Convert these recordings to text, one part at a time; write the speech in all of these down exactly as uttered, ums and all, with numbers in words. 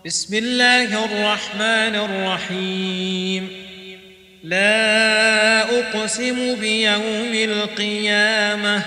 بسم الله الرحمن الرحيم. لا أقسم بيوم القيامة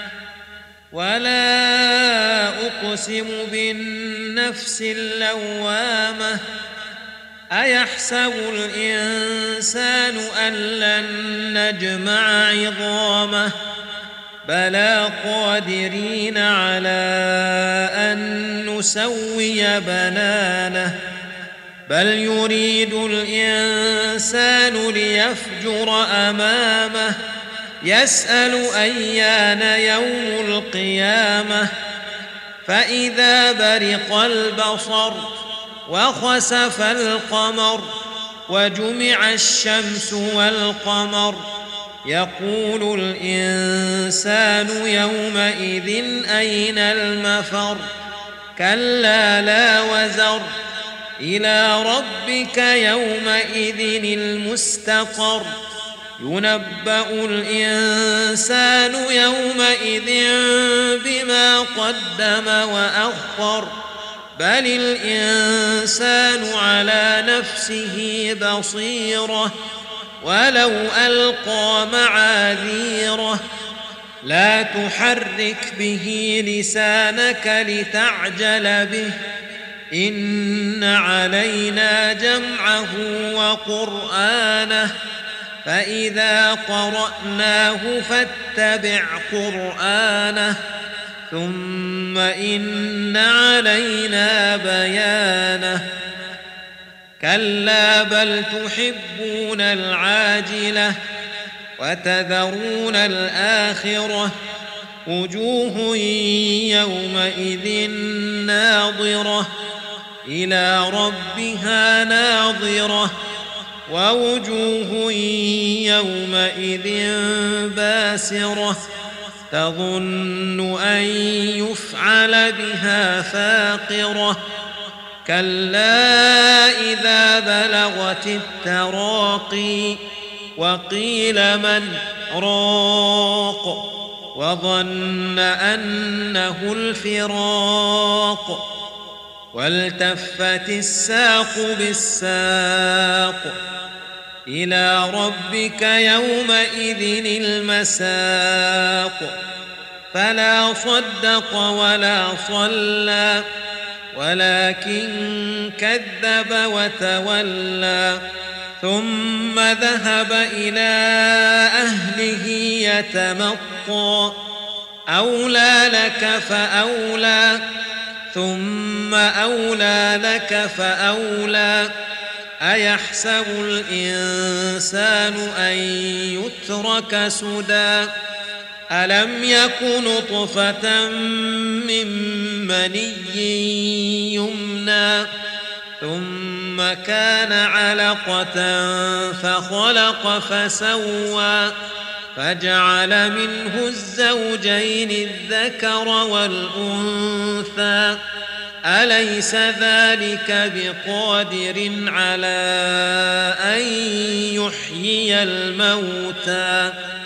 ولا أقسم بالنفس اللوامة. أيحسب الإنسان أن لن نجمع عظامه بلى قادرين على أن نسوي بنانه بل يريد الإنسان ليفجر أمامه يسأل أيان يوم القيامة فإذا برق البصر وخسف القمر وجمع الشمس والقمر يقول الإنسان يومئذ أين المفر كلا لا وزر إلى ربك يومئذ المستقر ينبأ الإنسان يومئذ بما قدم وأخر بل الإنسان على نفسه بصيرة ولو ألقى معاذيره لا تحرك به لسانك لتعجل به إن علينا جمعه وقرآنه فإذا قرأناه فاتبع قرآنه ثم إن علينا بيانه كلا بل تحبون العاجلة وتذرون الآخرة وجوه يومئذ ناظرة إلى ربها ناظرة ووجوه يومئذ باسرة تظن أن يفعل بها فاقرة كلا إذا بلغت التراقي وقيل من راق وظن أنه الفراق والتفت الساق بالساق إلى ربك يومئذ المساق فلا صدق ولا صلى ولكن كذب وتولى ثم ذهب إلى أهله يتمطى أولى لك فأولى ثم أولى لك فأولى أيحسب الإنسان أن يترك سدى ألم يك نطفة من مني يمنى ثم كان علقة فخلق فسوى فجعل منه الزوجين الذكر والأنثى أليس ذلك بقادر على أن يحيي الموتى